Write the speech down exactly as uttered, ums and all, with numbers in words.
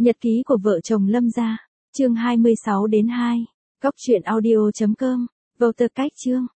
Nhật ký của vợ chồng Lâm Gia, chương hai mươi sáu đến hai, góc truyện audio chấm com, vào tờ cách chương.